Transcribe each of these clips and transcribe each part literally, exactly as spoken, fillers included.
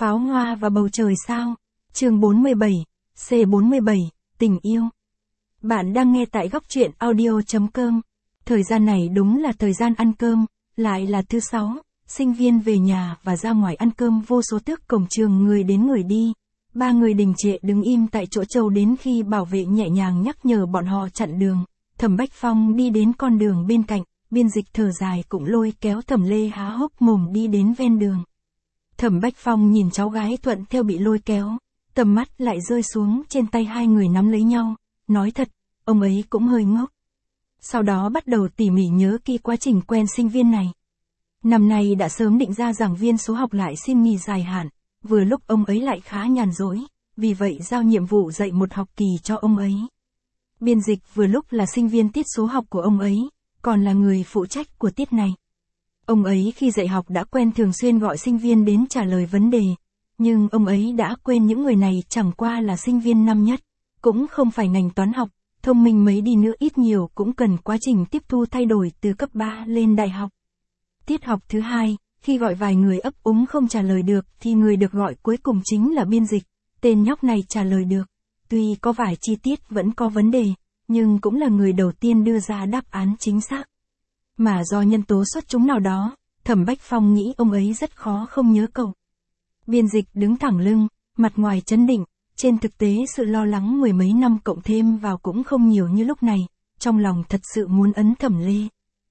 Pháo hoa và bầu trời sao? Chương bốn mươi bảy, C bốn mươi bảy, tình yêu. Bạn đang nghe tại góc truyện audio chấm com. Thời gian này đúng là thời gian ăn cơm, lại là thứ sáu, sinh viên về nhà và ra ngoài ăn cơm vô số tước cổng trường người đến người đi. Ba người đình trệ đứng im tại chỗ trâu đến khi bảo vệ nhẹ nhàng nhắc nhở bọn họ chặn đường. Thẩm Bách Phong đi đến con đường bên cạnh, Biên Dịch thở dài cũng lôi kéo Thẩm Lê há hốc mồm đi đến ven đường. Thẩm Bách Phong nhìn cháu gái thuận theo bị lôi kéo, tầm mắt lại rơi xuống trên tay hai người nắm lấy nhau, nói thật, ông ấy cũng hơi ngốc. Sau đó bắt đầu tỉ mỉ nhớ kỹ quá trình quen sinh viên này. Năm nay đã sớm định ra giảng viên số học lại xin nghỉ dài hạn, vừa lúc ông ấy lại khá nhàn rỗi, vì vậy giao nhiệm vụ dạy một học kỳ cho ông ấy. Biên Dịch vừa lúc là sinh viên tiết số học của ông ấy, còn là người phụ trách của tiết này. Ông ấy khi dạy học đã quen thường xuyên gọi sinh viên đến trả lời vấn đề, nhưng ông ấy đã quên những người này chẳng qua là sinh viên năm nhất, cũng không phải ngành toán học, thông minh mấy đi nữa ít nhiều cũng cần quá trình tiếp thu thay đổi từ cấp ba lên đại học. Tiết học thứ hai, khi gọi vài người ấp úng không trả lời được thì người được gọi cuối cùng chính là Biên Dịch, tên nhóc này trả lời được. Tuy có vài chi tiết vẫn có vấn đề, nhưng cũng là người đầu tiên đưa ra đáp án chính xác. Mà do nhân tố xuất chúng nào đó, Thẩm Bách Phong nghĩ ông ấy rất khó không nhớ cậu. Biên Dịch đứng thẳng lưng, mặt ngoài trấn định, trên thực tế sự lo lắng mười mấy năm cộng thêm vào cũng không nhiều như lúc này, trong lòng thật sự muốn ấn Thẩm Lê.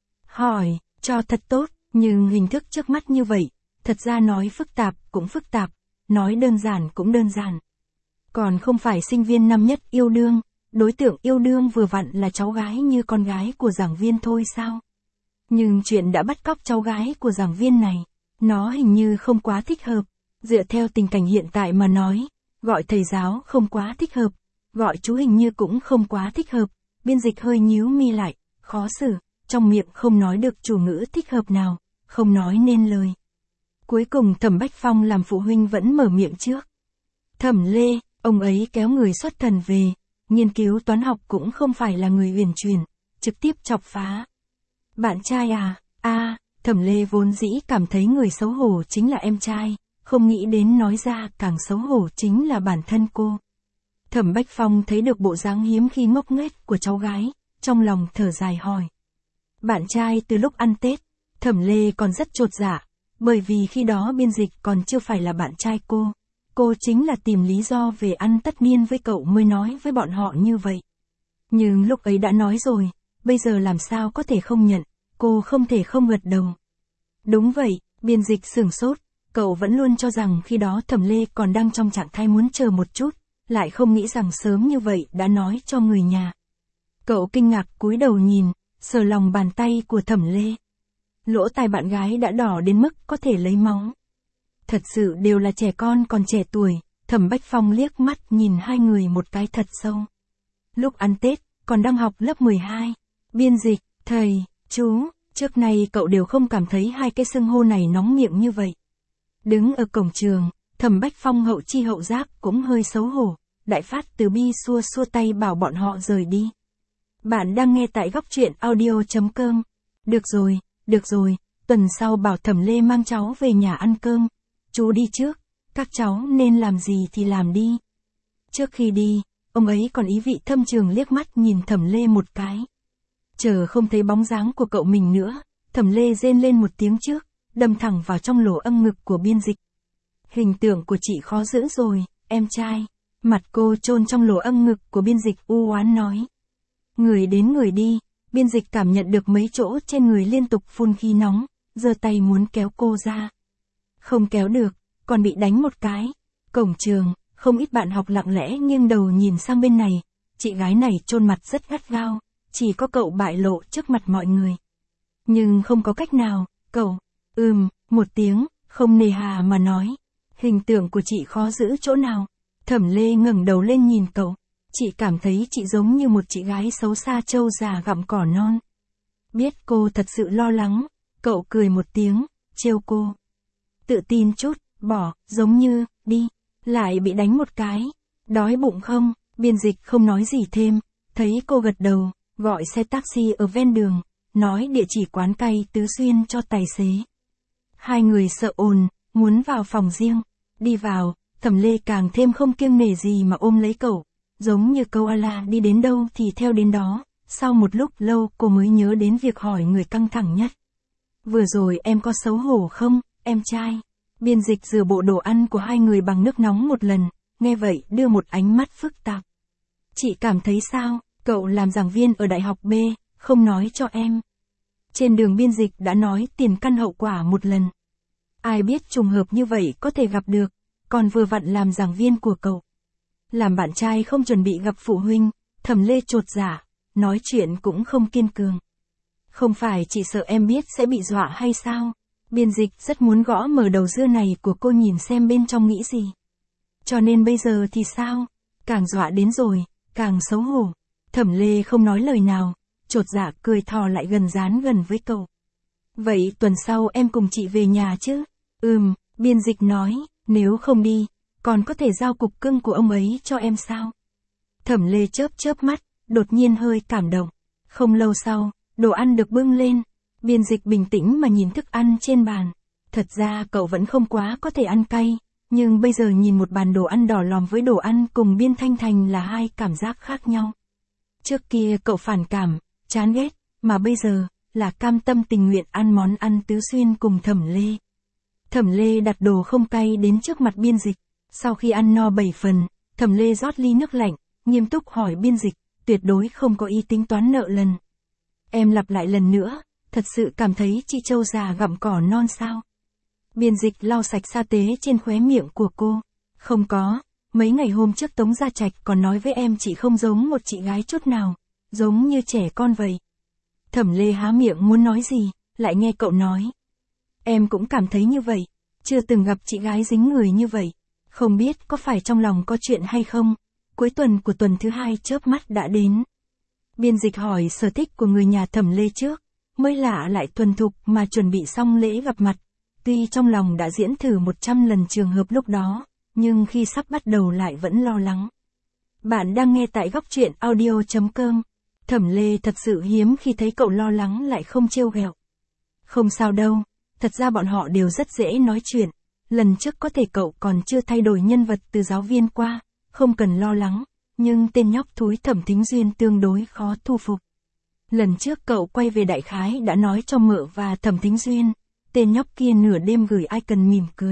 Hỏi, cho thật tốt, nhưng hình thức trước mắt như vậy, thật ra nói phức tạp cũng phức tạp, nói đơn giản cũng đơn giản. Còn không phải sinh viên năm nhất yêu đương, đối tượng yêu đương vừa vặn là cháu gái như con gái của giảng viên thôi sao? Nhưng chuyện đã bắt cóc cháu gái của giảng viên này, nó hình như không quá thích hợp, dựa theo tình cảnh hiện tại mà nói, gọi thầy giáo không quá thích hợp, gọi chú hình như cũng không quá thích hợp. Biên Dịch hơi nhíu mi lại, khó xử, trong miệng không nói được chủ ngữ thích hợp nào, không nói nên lời. Cuối cùng Thẩm Bách Phong làm phụ huynh vẫn mở miệng trước. Thẩm Lê, ông ấy kéo người xuất thần về, nghiên cứu toán học cũng không phải là người huyền chuyển, trực tiếp chọc phá. Bạn trai à, a à, Thẩm Lê vốn dĩ cảm thấy người xấu hổ chính là em trai, không nghĩ đến nói ra càng xấu hổ chính là bản thân cô. Thẩm Bách Phong thấy được bộ dáng hiếm khi ngốc nghếch của cháu gái, trong lòng thở dài hỏi. Bạn trai từ lúc ăn Tết, Thẩm Lê còn rất chột dạ, bởi vì khi đó Biên Dịch còn chưa phải là bạn trai cô. Cô chính là tìm lý do về ăn tất niên với cậu mới nói với bọn họ như vậy. Nhưng lúc ấy đã nói rồi, bây giờ làm sao có thể không nhận, cô không thể không gật đầu. Đúng vậy, Biên Dịch sửng sốt, cậu vẫn luôn cho rằng khi đó Thẩm Lê còn đang trong trạng thái muốn chờ một chút, lại không nghĩ rằng sớm như vậy đã nói cho người nhà. Cậu kinh ngạc cúi đầu nhìn, sờ lòng bàn tay của Thẩm Lê. Lỗ tai bạn gái đã đỏ đến mức có thể lấy máu. Thật sự đều là trẻ con còn trẻ tuổi, Thẩm Bách Phong liếc mắt nhìn hai người một cái thật sâu. Lúc ăn Tết, còn đang học lớp mười hai, Biên Dịch, thầy, chú, trước này cậu đều không cảm thấy hai cái xưng hô này nóng miệng như vậy. Đứng ở cổng trường, Thẩm Bách Phong hậu chi hậu giác cũng hơi xấu hổ, đại phát từ bi xua xua tay bảo bọn họ rời đi. Bạn đang nghe tại góc truyện audio chấm com. Được rồi, được rồi, tuần sau bảo Thẩm Lê mang cháu về nhà ăn cơm. Chú đi trước, các cháu nên làm gì thì làm đi. Trước khi đi, ông ấy còn ý vị thâm trường liếc mắt nhìn Thẩm Lê một cái. Chờ không thấy bóng dáng của cậu mình nữa, Thẩm Lê rên lên một tiếng trước, đâm thẳng vào trong lỗ âm ngực của Biên Dịch. Hình tượng của chị khó giữ rồi, em trai. Mặt cô chôn trong lỗ âm ngực của Biên Dịch u oán nói. Người đến người đi, Biên Dịch cảm nhận được mấy chỗ trên người liên tục phun khí nóng, giơ tay muốn kéo cô ra. Không kéo được, còn bị đánh một cái. Cổng trường, không ít bạn học lặng lẽ nghiêng đầu nhìn sang bên này, chị gái này chôn mặt rất gắt gao, chỉ có cậu bại lộ trước mặt mọi người. Nhưng không có cách nào, cậu, ừm, một tiếng, không nề hà mà nói. Hình tượng của chị khó giữ chỗ nào. Thẩm Lê ngẩng đầu lên nhìn cậu, chị cảm thấy chị giống như một chị gái xấu xa trâu già gặm cỏ non. Biết cô thật sự lo lắng, cậu cười một tiếng, trêu cô. Tự tin chút, bỏ, giống như, đi, lại bị đánh một cái. Đói bụng không? Biên Dịch không nói gì thêm, thấy cô gật đầu, gọi xe taxi ở ven đường, nói địa chỉ quán cay Tứ Xuyên cho tài xế. Hai người sợ ồn, muốn vào phòng riêng. Đi vào, Thẩm Lê càng thêm không kiêng nể gì mà ôm lấy cậu, giống như câu A-la đi đến đâu thì theo đến đó. Sau một lúc lâu cô mới nhớ đến việc hỏi người căng thẳng nhất. Vừa rồi em có xấu hổ không, em trai? Biên dịch rửa bộ đồ ăn của hai người bằng nước nóng một lần, nghe vậy đưa một ánh mắt phức tạp. Chị cảm thấy sao, cậu làm giảng viên ở đại học B, không nói cho em. Trên đường biên dịch đã nói tiền căn hậu quả một lần. Ai biết trùng hợp như vậy có thể gặp được, còn vừa vặn làm giảng viên của cậu. Làm bạn trai không chuẩn bị gặp phụ huynh, Thẩm Lê chột dạ, nói chuyện cũng không kiên cường. Không phải chị sợ em biết sẽ bị dọa hay sao? Biên dịch rất muốn gõ mở đầu dưa này của cô nhìn xem bên trong nghĩ gì. Cho nên bây giờ thì sao? Càng dọa đến rồi, càng xấu hổ. Thẩm Lê không nói lời nào, chột dạ cười thò lại gần dán gần với cậu. Vậy tuần sau em cùng chị về nhà chứ? Ừm, biên dịch nói, nếu không đi, còn có thể giao cục cưng của ông ấy cho em sao? Thẩm Lê chớp chớp mắt, đột nhiên hơi cảm động. Không lâu sau, đồ ăn được bưng lên. Biên dịch bình tĩnh mà nhìn thức ăn trên bàn. Thật ra cậu vẫn không quá có thể ăn cay, nhưng bây giờ nhìn một bàn đồ ăn đỏ lòm với đồ ăn cùng Biên Thanh Thành là hai cảm giác khác nhau. Trước kia cậu phản cảm, chán ghét, mà bây giờ, là cam tâm tình nguyện ăn món ăn tứ xuyên cùng Thẩm Lê. Thẩm Lê đặt đồ không cay đến trước mặt biên dịch. Sau khi ăn no bảy phần, Thẩm Lê rót ly nước lạnh, nghiêm túc hỏi biên dịch, tuyệt đối không có ý tính toán nợ lần. Em lặp lại lần nữa, thật sự cảm thấy chị trâu già gặm cỏ non sao? Biên dịch lau sạch sa tế trên khóe miệng của cô. Không có, mấy ngày hôm trước Tống Gia Trạch còn nói với em chị không giống một chị gái chút nào, giống như trẻ con vậy. Thẩm Lê há miệng muốn nói gì, lại nghe cậu nói. Em cũng cảm thấy như vậy, chưa từng gặp chị gái dính người như vậy, không biết có phải trong lòng có chuyện hay không. Cuối tuần của tuần thứ hai chớp mắt đã đến. Biên dịch hỏi sở thích của người nhà Thẩm Lê trước, mới lạ lại thuần thục mà chuẩn bị xong lễ gặp mặt. Tuy trong lòng đã diễn thử một trăm lần trường hợp lúc đó, nhưng khi sắp bắt đầu lại vẫn lo lắng. Bạn đang nghe tại góc truyện audio chấm com. Thẩm Lê thật sự hiếm khi thấy cậu lo lắng lại không trêu ghẹo. Không sao đâu, thật ra bọn họ đều rất dễ nói chuyện. Lần trước có thể cậu còn chưa thay đổi nhân vật từ giáo viên qua, không cần lo lắng, nhưng tên nhóc thúi Thẩm Thính Duyên tương đối khó thu phục. Lần trước cậu quay về đại khái đã nói cho Mợ và Thẩm Thính Duyên, tên nhóc kia nửa đêm gửi icon mỉm cười.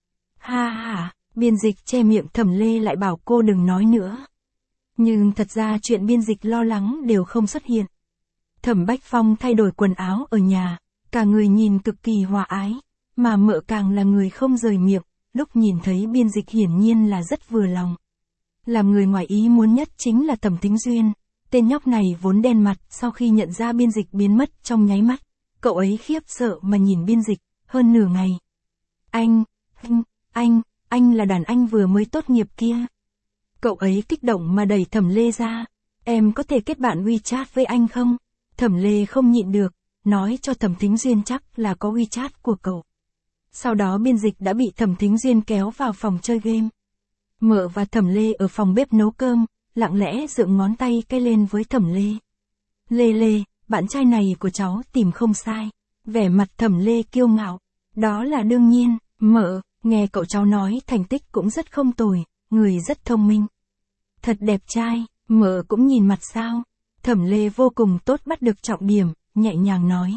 Ha ha, biên dịch che miệng Thẩm Lê lại bảo cô đừng nói nữa. Nhưng thật ra chuyện biên dịch lo lắng đều không xuất hiện. Thẩm Bách Phong thay đổi quần áo ở nhà, cả người nhìn cực kỳ hòa ái, mà Mợ càng là người không rời miệng, lúc nhìn thấy biên dịch hiển nhiên là rất vừa lòng. Làm người ngoài ý muốn nhất chính là Thẩm Thính Duyên, tên nhóc này vốn đen mặt sau khi nhận ra biên dịch biến mất trong nháy mắt, cậu ấy khiếp sợ mà nhìn biên dịch, hơn nửa ngày. Anh, anh, anh, anh là đàn anh vừa mới tốt nghiệp kia. Cậu ấy kích động mà đẩy Thẩm Lê ra, em có thể kết bạn WeChat với anh không? Thẩm Lê không nhịn được, nói cho Thẩm Thính Duyên chắc là có WeChat của cậu. Sau đó biên dịch đã bị Thẩm Thính Duyên kéo vào phòng chơi game. Mợ và Thẩm Lê ở phòng bếp nấu cơm, lặng lẽ dựng ngón tay cái lên với Thẩm Lê. Lê Lê, bạn trai này của cháu tìm không sai. Vẻ mặt Thẩm Lê kiêu ngạo. Đó là đương nhiên, Mợ, nghe cậu cháu nói thành tích cũng rất không tồi, người rất thông minh. Thật đẹp trai, Mợ cũng nhìn mặt sao. Thẩm Lê vô cùng tốt bắt được trọng điểm, nhẹ nhàng nói.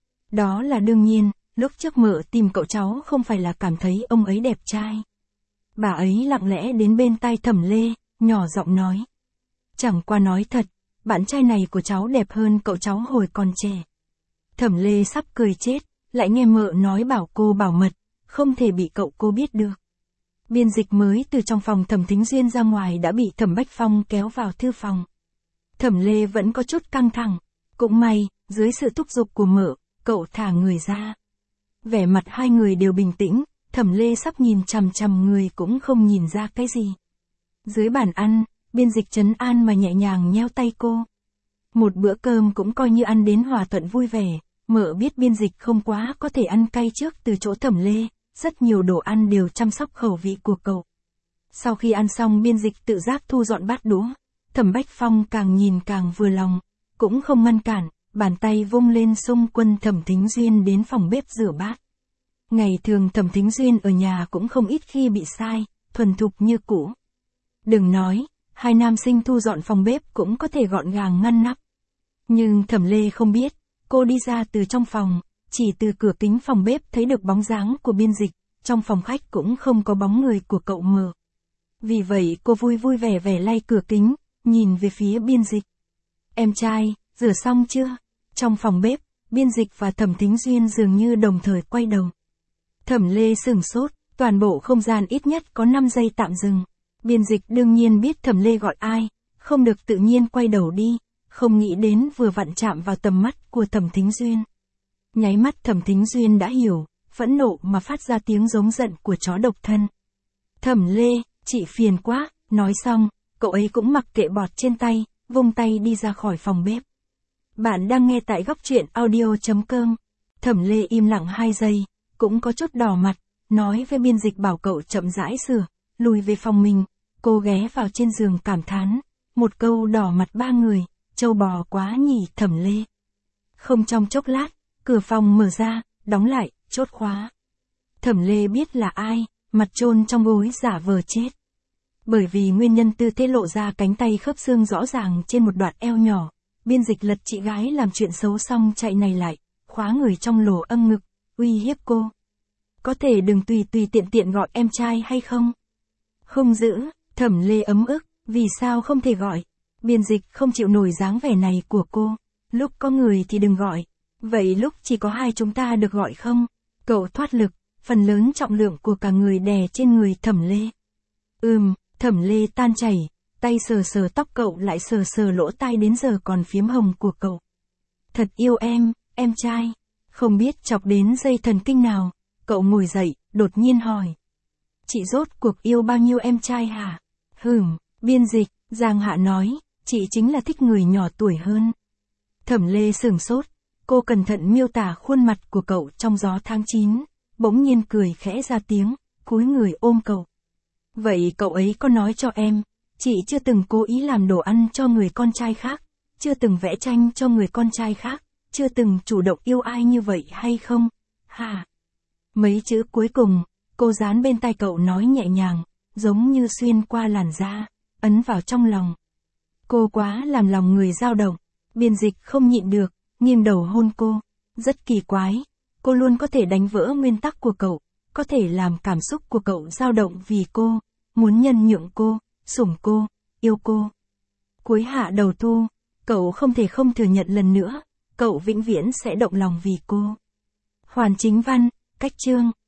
Đó là đương nhiên, lúc trước Mợ tìm cậu cháu không phải là cảm thấy ông ấy đẹp trai. Bà ấy lặng lẽ đến bên tai Thẩm Lê, nhỏ giọng nói. Chẳng qua nói thật, bạn trai này của cháu đẹp hơn cậu cháu hồi còn trẻ. Thẩm Lê sắp cười chết, lại nghe Mợ nói bảo cô bảo mật, không thể bị cậu cô biết được. Biên dịch mới từ trong phòng Thẩm Thính Duyên ra ngoài đã bị Thẩm Bách Phong kéo vào thư phòng. Thẩm Lê vẫn có chút căng thẳng, cũng may, dưới sự thúc giục của Mợ, cậu thả người ra. Vẻ mặt hai người đều bình tĩnh, Thẩm Lê sắp nhìn chằm chằm người cũng không nhìn ra cái gì. Dưới bàn ăn, biên dịch trấn an mà nhẹ nhàng nheo tay cô. Một bữa cơm cũng coi như ăn đến hòa thuận vui vẻ, Mợ biết biên dịch không quá có thể ăn cay trước từ chỗ Thẩm Lê, rất nhiều đồ ăn đều chăm sóc khẩu vị của cậu. Sau khi ăn xong biên dịch tự giác thu dọn bát đũa, Thẩm Bách Phong càng nhìn càng vừa lòng, cũng không ngăn cản, bàn tay vung lên xung quân Thẩm Thính Duyên đến phòng bếp rửa bát. Ngày thường Thẩm Thính Duyên ở nhà cũng không ít khi bị sai, thuần thục như cũ. Đừng nói, hai nam sinh thu dọn phòng bếp cũng có thể gọn gàng ngăn nắp. Nhưng Thẩm Lê không biết, cô đi ra từ trong phòng, chỉ từ cửa kính phòng bếp thấy được bóng dáng của Biên Dịch, trong phòng khách cũng không có bóng người của cậu mờ. Vì vậy cô vui vui vẻ vẻ lay cửa kính, nhìn về phía Biên Dịch. Em trai, rửa xong chưa? Trong phòng bếp, Biên Dịch và Thẩm Thính Duyên dường như đồng thời quay đầu. Thẩm Lê sửng sốt, toàn bộ không gian ít nhất có năm giây tạm dừng. Biên Dịch đương nhiên biết Thẩm Lê gọi ai, không được tự nhiên quay đầu đi, không nghĩ đến vừa vặn chạm vào tầm mắt của Thẩm Thính Duyên. Nháy mắt Thẩm Thính Duyên đã hiểu, phẫn nộ mà phát ra tiếng giống giận của chó độc thân. Thẩm Lê, chị phiền quá, nói xong, cậu ấy cũng mặc kệ bọt trên tay, vung tay đi ra khỏi phòng bếp. Bạn đang nghe tại góc truyện audio chấm com. Thẩm Lê im lặng hai giây, cũng có chút đỏ mặt, nói với Biên Dịch bảo cậu chậm rãi sửa, lùi về phòng mình, cô ghé vào trên giường cảm thán, một câu đỏ mặt ba người, trâu bò quá nhỉ Thẩm Lê. Không trong chốc lát, cửa phòng mở ra, đóng lại, chốt khóa. Thẩm Lê biết là ai, mặt chôn trong gối giả vờ chết. Bởi vì nguyên nhân tư thế lộ ra cánh tay khớp xương rõ ràng trên một đoạn eo nhỏ, Biên Dịch lật chị gái làm chuyện xấu xong chạy này lại, khóa người trong lỗ âm ngực, uy hiếp cô. Có thể đừng tùy tùy tiện tiện gọi em trai hay không? Không giữ, Thẩm Lê ấm ức, vì sao không thể gọi? Biên Dịch không chịu nổi dáng vẻ này của cô, lúc có người thì đừng gọi, vậy lúc chỉ có hai chúng ta được gọi không? Cậu thoát lực, phần lớn trọng lượng của cả người đè trên người Thẩm Lê. Ừm, Thẩm Lê tan chảy, tay sờ sờ tóc cậu lại sờ sờ lỗ tai đến giờ còn phiếm hồng của cậu. Thật yêu em, em trai. Không biết chọc đến dây thần kinh nào, cậu ngồi dậy, đột nhiên hỏi. Chị rốt cuộc yêu bao nhiêu em trai hả? Hửm, Biên Dịch, Giang Hạ nói, chị chính là thích người nhỏ tuổi hơn. Thẩm Lê sửng sốt, cô cẩn thận miêu tả khuôn mặt của cậu trong gió tháng chín, bỗng nhiên cười khẽ ra tiếng, cúi người ôm cậu. Vậy cậu ấy có nói cho em, chị chưa từng cố ý làm đồ ăn cho người con trai khác, chưa từng vẽ tranh cho người con trai khác, chưa từng chủ động yêu ai như vậy hay không? Hả? Mấy chữ cuối cùng, cô dán bên tai cậu nói nhẹ nhàng, giống như xuyên qua làn da, ấn vào trong lòng. Cô quá làm lòng người dao động, Biên Dịch không nhịn được, nghiêng đầu hôn cô. Rất kỳ quái, cô luôn có thể đánh vỡ nguyên tắc của cậu, có thể làm cảm xúc của cậu dao động vì cô, muốn nhân nhượng cô, sủng cô, yêu cô. Cuối hạ đầu thu, cậu không thể không thừa nhận lần nữa, cậu vĩnh viễn sẽ động lòng vì cô. Hoàn Chính Văn, cách chương.